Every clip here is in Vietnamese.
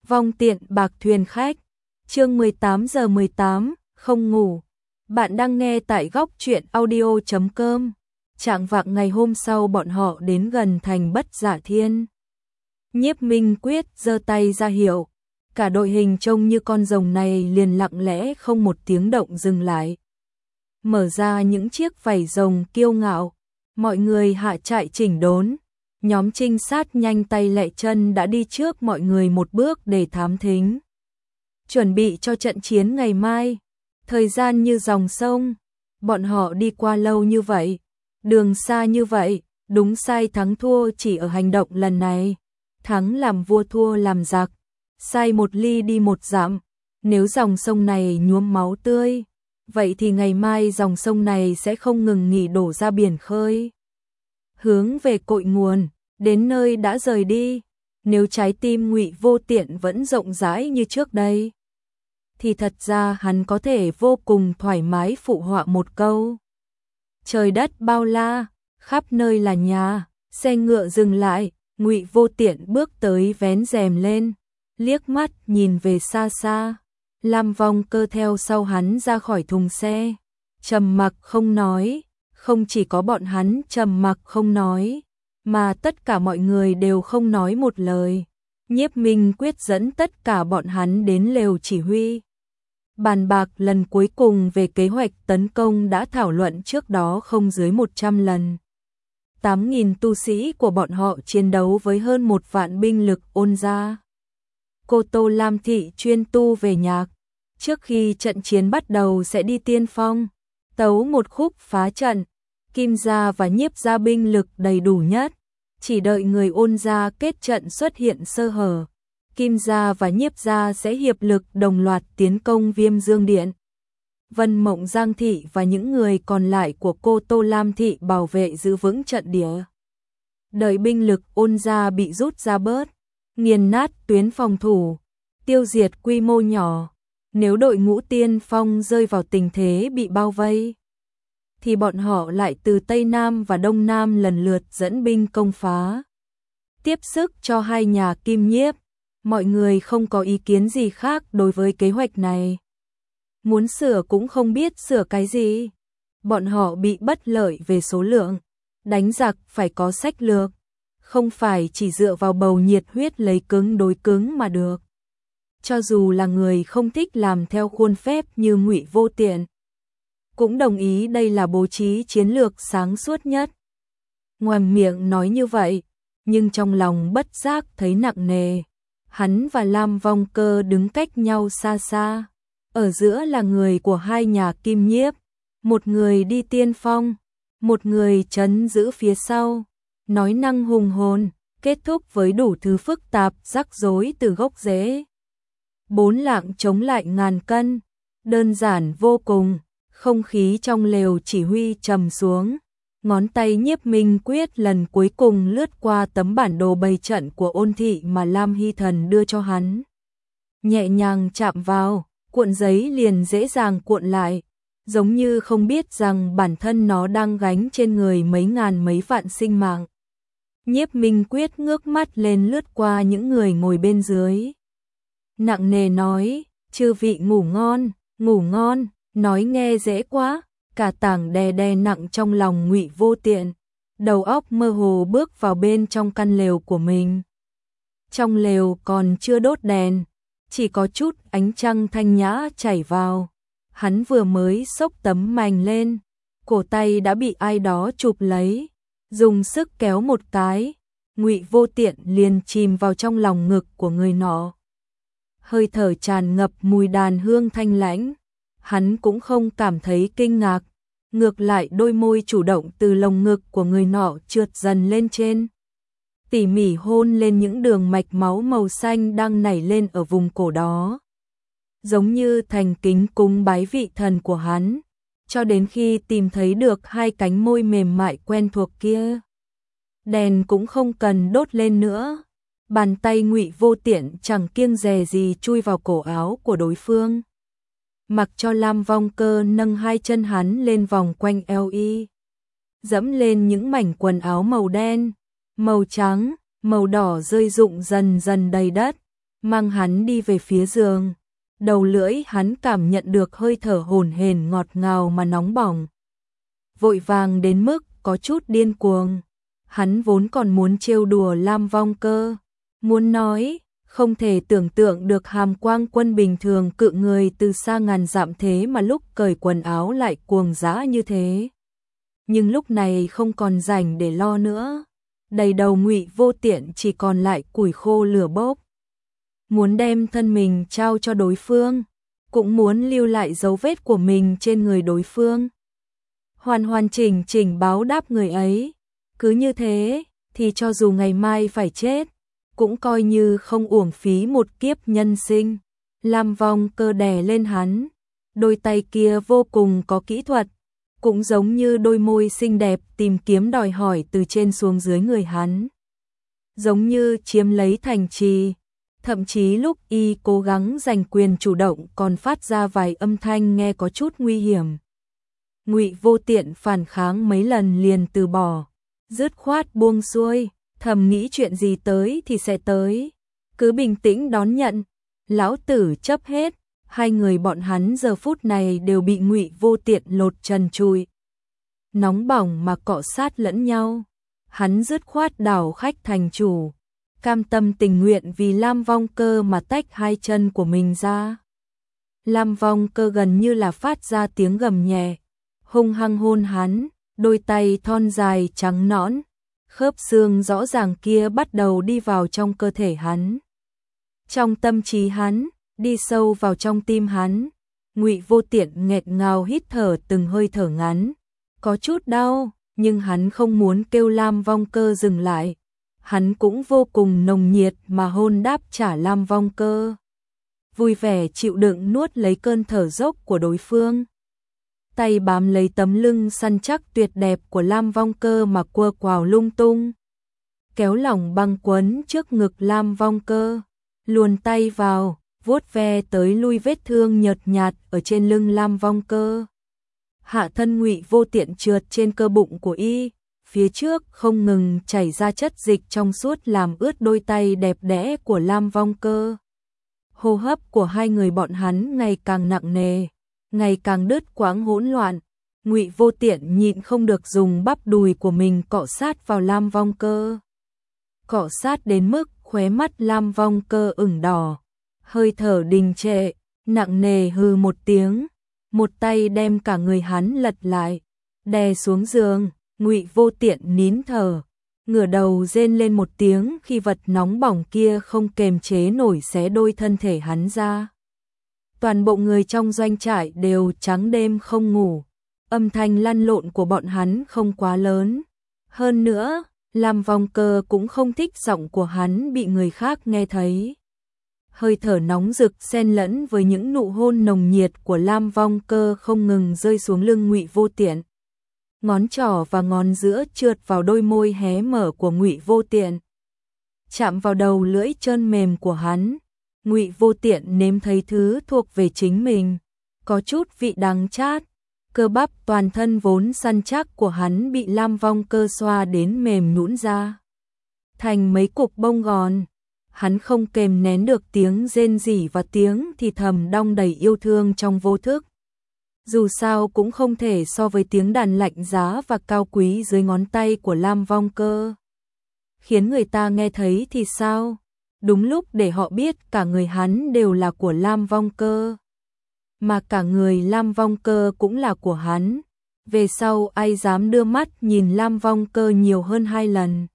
Vong tiện bạc thuyền khách. Chương 18:18, không ngủ. Bạn đang nghe tại góc truyện audio.com. Trạng vạng ngày hôm sau bọn họ đến gần thành Bất Dạ Thiên. Nhiếp Minh Quyết giơ tay ra hiệu, cả đội hình trông như con rồng này liền lặng lẽ không một tiếng động dừng lại. Mở ra những chiếc vảy rồng kiêu ngạo, mọi người hạ trại chỉnh đốn. Nhóm trinh sát nhanh tay lẹ chân đã đi trước mọi người một bước để thám thính. Chuẩn bị cho trận chiến ngày mai. Thời gian như dòng sông, bọn họ đi qua lâu như vậy, đường xa như vậy, đúng sai thắng thua chỉ ở hành động lần này. Thắng làm vua, thua làm giặc, sai một ly đi một dặm. Nếu dòng sông này nhuốm máu tươi, vậy thì ngày mai dòng sông này sẽ không ngừng nghỉ đổ ra biển khơi. Hướng về cội nguồn, đến nơi đã rời đi. Nếu trái tim Ngụy Vô Tiện vẫn rộng rãi như trước đây, thì thật ra hắn có thể vô cùng thoải mái phụ họa một câu. Trời đất bao la, khắp nơi là nhà. Xe ngựa dừng lại, Ngụy Vô Tiện bước tới vén rèm lên, liếc mắt nhìn về xa xa. Lam Vong Cơ theo sau hắn ra khỏi thùng xe, trầm mặc không nói. Không chỉ có bọn hắn trầm mặc không nói, mà tất cả mọi người đều không nói một lời. Nhiếp Minh Quyết dẫn tất cả bọn hắn đến lều chỉ huy. Bàn bạc lần cuối cùng về kế hoạch tấn công đã thảo luận trước đó không dưới 100 lần. 8.000 tu sĩ của bọn họ chiến đấu với hơn 1 vạn binh lực Ôn gia. Cô Tô Lam Thị chuyên tu về nhạc. Trước khi trận chiến bắt đầu sẽ đi tiên phong, tấu một khúc phá trận. Kim gia và Nhiếp gia binh lực đầy đủ nhất, chỉ đợi người Ôn gia kết trận xuất hiện sơ hở. Kim gia và Nhiếp gia sẽ hiệp lực đồng loạt tiến công Viêm Dương Điện. Vân Mộng Giang Thị và những người còn lại của cô Tô Lam Thị bảo vệ giữ vững trận địa. Đợi binh lực Ôn gia bị rút ra bớt, nghiền nát tuyến phòng thủ, tiêu diệt quy mô nhỏ. Nếu đội ngũ tiên phong rơi vào tình thế bị bao vây, thì bọn họ lại từ Tây Nam và Đông Nam lần lượt dẫn binh công phá. Tiếp sức cho hai nhà Kim Nhiếp, mọi người không có ý kiến gì khác đối với kế hoạch này. Muốn sửa cũng không biết sửa cái gì. Bọn họ bị bất lợi về số lượng, đánh giặc phải có sách lược, không phải chỉ dựa vào bầu nhiệt huyết lấy cứng đối cứng mà được. Cho dù là người không thích làm theo khuôn phép như Ngụy Vô Tiện, cũng đồng ý đây là bố trí chiến lược sáng suốt nhất. Ngoài miệng nói như vậy, nhưng trong lòng bất giác thấy nặng nề. Hắn và Lam Vong Cơ đứng cách nhau xa xa. Ở giữa là người của hai nhà Kim Nhiếp. Một người đi tiên phong, một người trấn giữ phía sau. Nói năng hùng hồn, kết thúc với đủ thứ phức tạp rắc rối từ gốc rễ. 4 lạng chống lại ngàn cân. Đơn giản vô cùng. Không khí trong lều chỉ huy trầm xuống, ngón tay Nhiếp Minh Quyết lần cuối cùng lướt qua tấm bản đồ bày trận của Ôn thị mà Lam Hy Thần đưa cho hắn. Nhẹ nhàng chạm vào, cuộn giấy liền dễ dàng cuộn lại, giống như không biết rằng bản thân nó đang gánh trên người mấy ngàn mấy vạn sinh mạng. Nhiếp Minh Quyết ngước mắt lên lướt qua những người ngồi bên dưới. Nặng nề nói, chư vị ngủ ngon, ngủ ngon. Nói nghe dễ quá, cả tảng đè đè nặng trong lòng Ngụy Vô Tiện, đầu óc mơ hồ bước vào bên trong căn lều của mình. Trong lều còn chưa đốt đèn, chỉ có chút ánh trăng thanh nhã chảy vào. Hắn vừa mới xốc tấm mành lên, cổ tay đã bị ai đó chụp lấy, dùng sức kéo một cái, Ngụy Vô Tiện liền chìm vào trong lòng ngực của người nọ. Hơi thở tràn ngập mùi đàn hương thanh lãnh. Hắn cũng không cảm thấy kinh ngạc, ngược lại đôi môi chủ động từ lồng ngực của người nọ trượt dần lên trên, tỉ mỉ hôn lên những đường mạch máu màu xanh đang nảy lên ở vùng cổ đó, giống như thành kính cúng bái vị thần của hắn, cho đến khi tìm thấy được hai cánh môi mềm mại quen thuộc kia. Đèn cũng không cần đốt lên nữa, bàn tay Ngụy Vô Tiện chẳng kiêng dè gì chui vào cổ áo của đối phương. Mặc cho Lam Vong Cơ nâng hai chân hắn lên vòng quanh eo y, dẫm lên những mảnh quần áo màu đen, màu trắng, màu đỏ rơi rụng dần dần đầy đất, mang hắn đi về phía giường. Đầu lưỡi hắn cảm nhận được hơi thở hổn hển ngọt ngào mà nóng bỏng. Vội vàng đến mức có chút điên cuồng. Hắn vốn còn muốn trêu đùa Lam Vong Cơ, muốn nói, không thể tưởng tượng được Hàm Quang Quân bình thường cự người từ xa ngàn dặm thế mà lúc cởi quần áo lại cuồng dã như thế. Nhưng lúc này không còn rảnh để lo nữa, đầy đầu Ngụy Vô Tiện chỉ còn lại củi khô lửa bốc. Muốn đem thân mình trao cho đối phương, cũng muốn lưu lại dấu vết của mình trên người đối phương. Hoàn hoàn chỉnh chỉnh báo đáp người ấy. Cứ như thế, thì cho dù ngày mai phải chết, cũng coi như không uổng phí một kiếp nhân sinh. Lam Vong Cơ đè lên hắn, đôi tay kia vô cùng có kỹ thuật, cũng giống như đôi môi xinh đẹp tìm kiếm đòi hỏi từ trên xuống dưới người hắn. Giống như chiếm lấy thành trì, thậm chí lúc y cố gắng giành quyền chủ động còn phát ra vài âm thanh nghe có chút nguy hiểm. Ngụy Vô Tiện phản kháng mấy lần liền từ bỏ, dứt khoát buông xuôi, thầm nghĩ chuyện gì tới thì sẽ tới, cứ bình tĩnh đón nhận, lão tử chấp hết. Hai người bọn hắn giờ phút này đều bị Ngụy Vô Tiện lột trần trụi, nóng bỏng mà cọ sát lẫn nhau. Hắn dứt khoát đảo khách thành chủ, cam tâm tình nguyện vì Lam Vong Cơ mà tách hai chân của mình ra. Lam Vong Cơ gần như là phát ra tiếng gầm nhẹ, hung hăng hôn hắn, đôi tay thon dài trắng nõn, khớp xương rõ ràng kia bắt đầu đi vào trong cơ thể hắn. Trong tâm trí hắn, đi sâu vào trong tim hắn. Ngụy Vô Tiện nghẹt ngào hít thở từng hơi thở ngắn, có chút đau, nhưng hắn không muốn kêu Lam Vong Cơ dừng lại. Hắn cũng vô cùng nồng nhiệt mà hôn đáp trả Lam Vong Cơ, vui vẻ chịu đựng nuốt lấy cơn thở dốc của đối phương. Tay bám lấy tấm lưng săn chắc tuyệt đẹp của Lam Vong Cơ mà quơ quào lung tung, kéo lỏng băng quấn trước ngực Lam Vong Cơ, luồn tay vào, vuốt ve tới lui vết thương nhợt nhạt ở trên lưng Lam Vong Cơ. Hạ thân Ngụy Vô Tiện trượt trên cơ bụng của y, phía trước không ngừng chảy ra chất dịch trong suốt làm ướt đôi tay đẹp đẽ của Lam Vong Cơ. Hô hấp của hai người bọn hắn ngày càng nặng nề, ngày càng đứt quãng hỗn loạn. Ngụy Vô Tiện nhịn không được dùng bắp đùi của mình cọ sát vào Lam Vong Cơ, cọ sát đến mức khóe mắt Lam Vong Cơ ửng đỏ, hơi thở đình trệ, nặng nề hừ một tiếng, một tay đem cả người hắn lật lại, đè xuống giường. Ngụy Vô Tiện nín thở, ngửa đầu rên lên một tiếng khi vật nóng bỏng kia không kềm chế nổi xé đôi thân thể hắn ra. Toàn bộ người trong doanh trại đều trắng đêm không ngủ, âm thanh lăn lộn của bọn hắn không quá lớn. Hơn nữa, Lam Vong Cơ cũng không thích giọng của hắn bị người khác nghe thấy. Hơi thở nóng rực xen lẫn với những nụ hôn nồng nhiệt của Lam Vong Cơ không ngừng rơi xuống lưng Ngụy Vô Tiện. Ngón trỏ và ngón giữa trượt vào đôi môi hé mở của Ngụy Vô Tiện, chạm vào đầu lưỡi trơn mềm của hắn. Ngụy Vô Tiện nếm thấy thứ thuộc về chính mình, có chút vị đắng chát. Cơ bắp toàn thân vốn săn chắc của hắn bị Lam Vong Cơ xoa đến mềm nhũn ra thành mấy cục bông gòn. Hắn không kềm nén được tiếng rên rỉ và tiếng thì thầm đong đầy yêu thương trong vô thức. Dù sao cũng không thể so với tiếng đàn lạnh giá và cao quý dưới ngón tay của Lam Vong Cơ. Khiến người ta nghe thấy thì sao? Đúng lúc để họ biết cả người hắn đều là của Lam Vong Cơ, mà cả người Lam Vong Cơ cũng là của hắn. Về sau ai dám đưa mắt nhìn Lam Vong Cơ nhiều hơn 2 lần,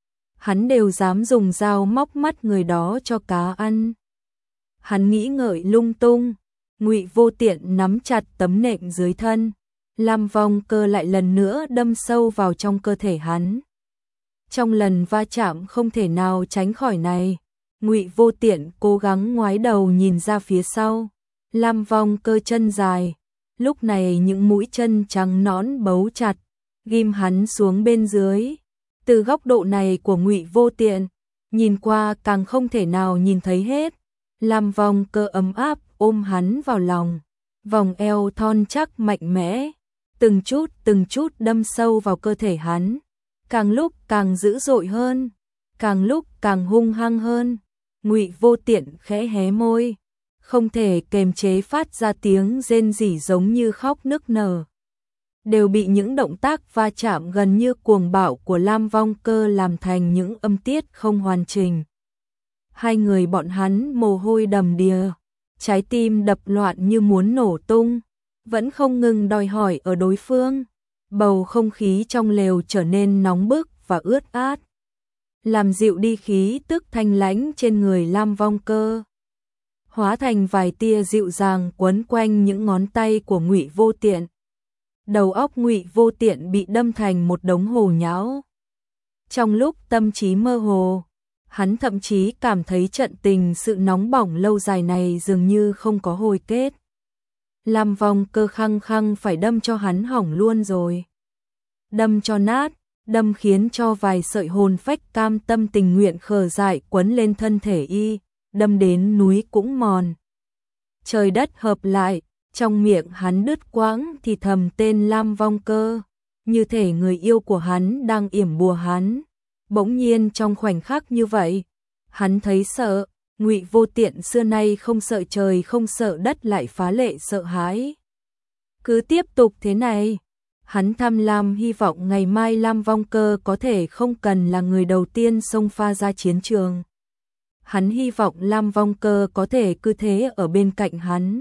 hắn đều dám dùng dao móc mắt người đó cho cá ăn. Hắn nghĩ ngợi lung tung. Ngụy Vô Tiện nắm chặt tấm nệm dưới thân, Lam Vong Cơ lại lần nữa đâm sâu vào trong cơ thể hắn. Trong lần va chạm không thể nào tránh khỏi này, Ngụy Vô Tiện cố gắng ngoái đầu nhìn ra phía sau. Lam Vong Cơ chân dài, lúc này những mũi chân trắng nõn bấu chặt, ghim hắn xuống bên dưới. Từ góc độ này của Ngụy Vô Tiện, nhìn qua càng không thể nào nhìn thấy hết. Lam Vong Cơ ấm áp ôm hắn vào lòng, vòng eo thon chắc mạnh mẽ, từng chút đâm sâu vào cơ thể hắn, càng lúc càng dữ dội hơn, càng lúc càng hung hăng hơn. Ngụy Vô Tiện khẽ hé môi, không thể kềm chế phát ra tiếng rên rỉ giống như khóc nức nở. Đều bị những động tác va chạm gần như cuồng bạo của Lam Vong Cơ làm thành những âm tiết không hoàn chỉnh. Hai người bọn hắn mồ hôi đầm đìa, trái tim đập loạn như muốn nổ tung, vẫn không ngừng đòi hỏi ở đối phương. Bầu không khí trong lều trở nên nóng bức và ướt át, làm dịu đi khí tức thanh lãnh trên người Lam Vong Cơ, hóa thành vài tia dịu dàng quấn quanh những ngón tay của Ngụy Vô Tiện. Đầu óc Ngụy Vô Tiện bị đâm thành một đống hồ nhão. Trong lúc tâm trí mơ hồ, hắn thậm chí cảm thấy trận tình sự nóng bỏng lâu dài này dường như không có hồi kết. Lam Vong Cơ khăng khăng phải đâm cho hắn hỏng luôn rồi. Đâm cho nát, đâm khiến cho vài sợi hồn phách cam tâm tình nguyện khờ dại quấn lên thân thể y, đâm đến núi cũng mòn. Trời đất hợp lại, trong miệng hắn đứt quãng thì thầm tên Lam Vong Cơ, như thể người yêu của hắn đang yểm bùa hắn. Bỗng nhiên trong khoảnh khắc như vậy, hắn thấy sợ. Ngụy Vô Tiện xưa nay không sợ trời không sợ đất lại phá lệ sợ hãi. Cứ tiếp tục thế này, hắn tham lam hy vọng ngày mai Lam Vong Cơ có thể không cần là người đầu tiên xông pha ra chiến trường. Hắn hy vọng Lam Vong Cơ có thể cứ thế ở bên cạnh hắn,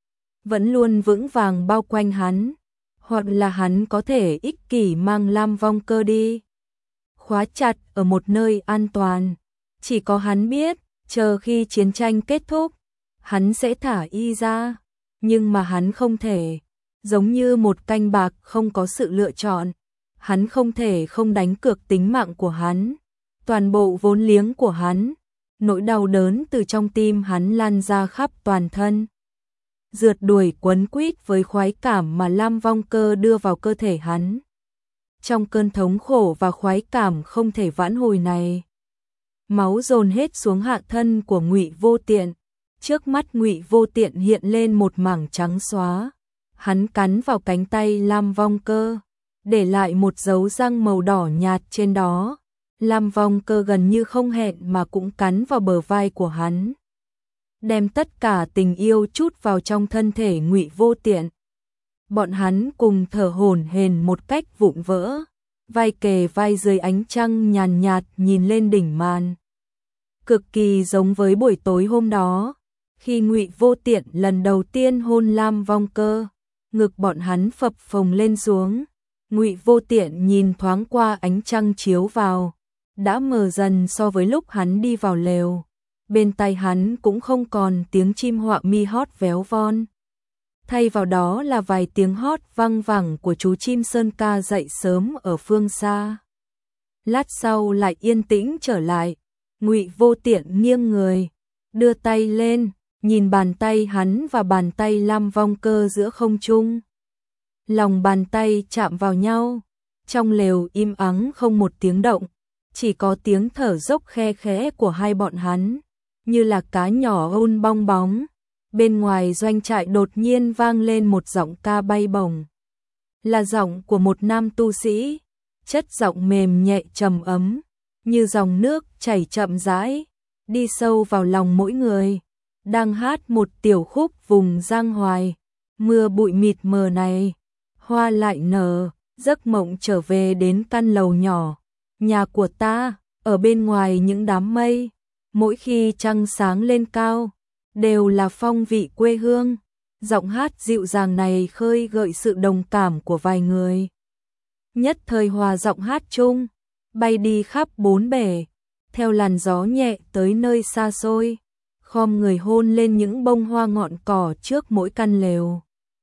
vẫn luôn vững vàng bao quanh hắn, hoặc là hắn có thể ích kỷ mang Lam Vong Cơ đi, khóa chặt ở một nơi an toàn. Chỉ có hắn biết, chờ khi chiến tranh kết thúc, hắn sẽ thả y ra, nhưng mà hắn không thể, giống như một canh bạc không có sự lựa chọn, hắn không thể không đánh cược tính mạng của hắn, toàn bộ vốn liếng của hắn. Nỗi đau đớn từ trong tim hắn lan ra khắp toàn thân, rượt đuổi quấn quýt với khoái cảm mà Lam Vong Cơ đưa vào cơ thể hắn. Trong cơn thống khổ và khoái cảm không thể vãn hồi này, máu dồn hết xuống hạ thân của Ngụy Vô Tiện. Trước mắt Ngụy Vô Tiện hiện lên một mảng trắng xóa. Hắn cắn vào cánh tay Lam Vong Cơ, để lại một dấu răng màu đỏ nhạt trên đó. Lam Vong Cơ gần như không hẹn mà cũng cắn vào bờ vai của hắn, đem tất cả tình yêu trút vào trong thân thể Ngụy Vô Tiện. Bọn hắn cùng thở hổn hển một cách vụn vỡ, vai kề vai dưới ánh trăng nhàn nhạt nhìn lên đỉnh màn. Cực kỳ giống với buổi tối hôm đó, khi Ngụy Vô Tiện lần đầu tiên hôn Lam Vong Cơ, ngực bọn hắn phập phồng lên xuống. Ngụy Vô Tiện nhìn thoáng qua ánh trăng chiếu vào, đã mờ dần so với lúc hắn đi vào lều. Bên tai hắn cũng không còn tiếng chim họa mi hót véo von, thay vào đó là vài tiếng hót vang vẳng của chú chim sơn ca dậy sớm ở phương xa. Lát sau lại yên tĩnh trở lại. Ngụy Vô Tiện nghiêng người, đưa tay lên, nhìn bàn tay hắn và bàn tay Lam Vong Cơ giữa không trung. Lòng bàn tay chạm vào nhau, trong lều im ắng không một tiếng động, chỉ có tiếng thở dốc khe khẽ của hai bọn hắn, như là cá nhỏ ôn bong bóng. Bên ngoài doanh trại đột nhiên vang lên một giọng ca bay bổng, là giọng của một nam tu sĩ, chất giọng mềm nhẹ trầm ấm, như dòng nước chảy chậm rãi, đi sâu vào lòng mỗi người, đang hát một tiểu khúc vùng Giang Hoài. Mưa bụi mịt mờ này, hoa lại nở, giấc mộng trở về đến căn lầu nhỏ, nhà của ta, ở bên ngoài những đám mây, mỗi khi trăng sáng lên cao, đều là phong vị quê hương. Giọng hát dịu dàng này khơi gợi sự đồng cảm của vài người. Nhất thời hòa giọng hát chung, bay đi khắp bốn bể, theo làn gió nhẹ tới nơi xa xôi, khom người hôn lên những bông hoa ngọn cỏ trước mỗi căn lều.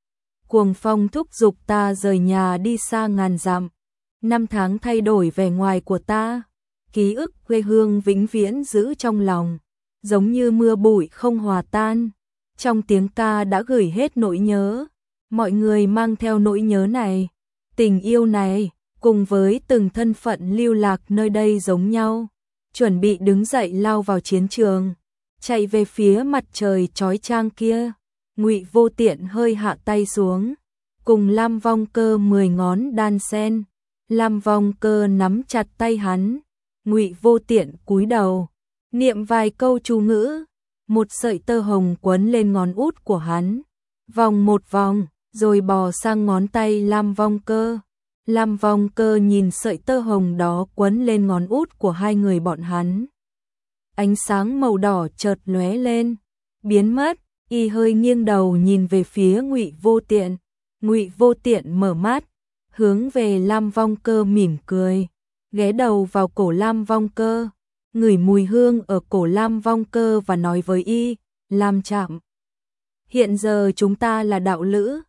Cuồng phong thúc giục ta rời nhà đi xa ngàn dặm, năm tháng thay đổi vẻ ngoài của ta, ký ức quê hương vĩnh viễn giữ trong lòng, giống như mưa bụi không hòa tan. Trong tiếng ca đã gửi hết nỗi nhớ, mọi người mang theo nỗi nhớ này, tình yêu này, cùng với từng thân phận lưu lạc nơi đây giống nhau, chuẩn bị đứng dậy lao vào chiến trường, chạy về phía mặt trời chói chang kia. Ngụy Vô Tiện hơi hạ tay xuống, cùng Lam Vong Cơ 10 ngón đan sen. Lam Vong Cơ nắm chặt tay hắn, Ngụy Vô Tiện cúi đầu, niệm vài câu chú ngữ, một sợi tơ hồng quấn lên ngón út của hắn, vòng một vòng, rồi bò sang ngón tay Lam Vong Cơ. Lam Vong Cơ nhìn sợi tơ hồng đó quấn lên ngón út của hai người bọn hắn. Ánh sáng màu đỏ chợt lóe lên, biến mất, y hơi nghiêng đầu nhìn về phía Ngụy Vô Tiện. Ngụy Vô Tiện mở mắt, hướng về Lam Vong Cơ mỉm cười, ghé đầu vào cổ Lam Vong Cơ, ngửi mùi hương ở cổ Lam Vong Cơ và nói với y, Lam Trạm, hiện giờ chúng ta là đạo lữ.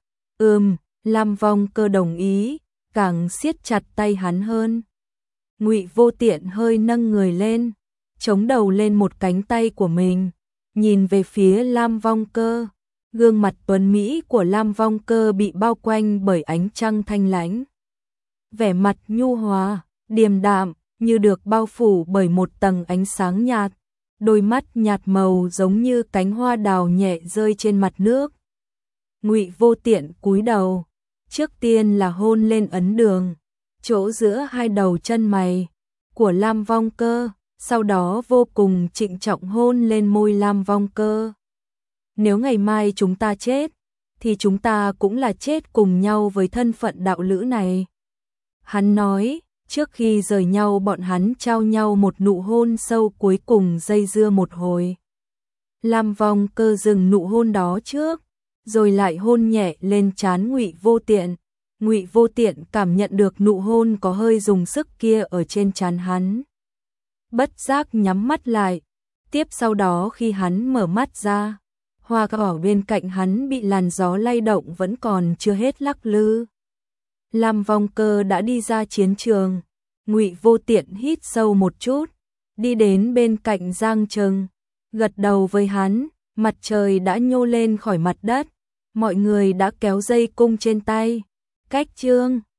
Lam Vong Cơ đồng ý, càng siết chặt tay hắn hơn. Ngụy Vô Tiện hơi nâng người lên, chống đầu lên một cánh tay của mình, nhìn về phía Lam Vong Cơ. Gương mặt tuấn mỹ của Lam Vong Cơ bị bao quanh bởi ánh trăng thanh lãnh. Vẻ mặt nhu hòa, điềm đạm, như được bao phủ bởi một tầng ánh sáng nhạt. Đôi mắt nhạt màu giống như cánh hoa đào nhẹ rơi trên mặt nước. Ngụy Vô Tiện cúi đầu, trước tiên là hôn lên ấn đường, chỗ giữa hai đầu chân mày của Lam Vong Cơ, sau đó vô cùng trịnh trọng hôn lên môi Lam Vong Cơ. Nếu ngày mai chúng ta chết, thì chúng ta cũng là chết cùng nhau với thân phận đạo lữ này. Hắn nói, trước khi rời nhau bọn hắn trao nhau một nụ hôn sâu cuối cùng dây dưa một hồi. Lam Vong Cơ dừng nụ hôn đó trước, rồi lại hôn nhẹ lên trán Ngụy Vô Tiện. Ngụy Vô Tiện cảm nhận được nụ hôn có hơi dùng sức kia ở trên trán hắn. Bất giác nhắm mắt lại, tiếp sau đó khi hắn mở mắt ra, hoa cỏ bên cạnh hắn bị làn gió lay động vẫn còn chưa hết lắc lư. Lam Vong Cơ đã đi ra chiến trường. Ngụy Vô Tiện hít sâu một chút, đi đến bên cạnh Giang Trừng, gật đầu với hắn. Mặt trời đã nhô lên khỏi mặt đất, mọi người đã kéo dây cung trên tay. Cách chương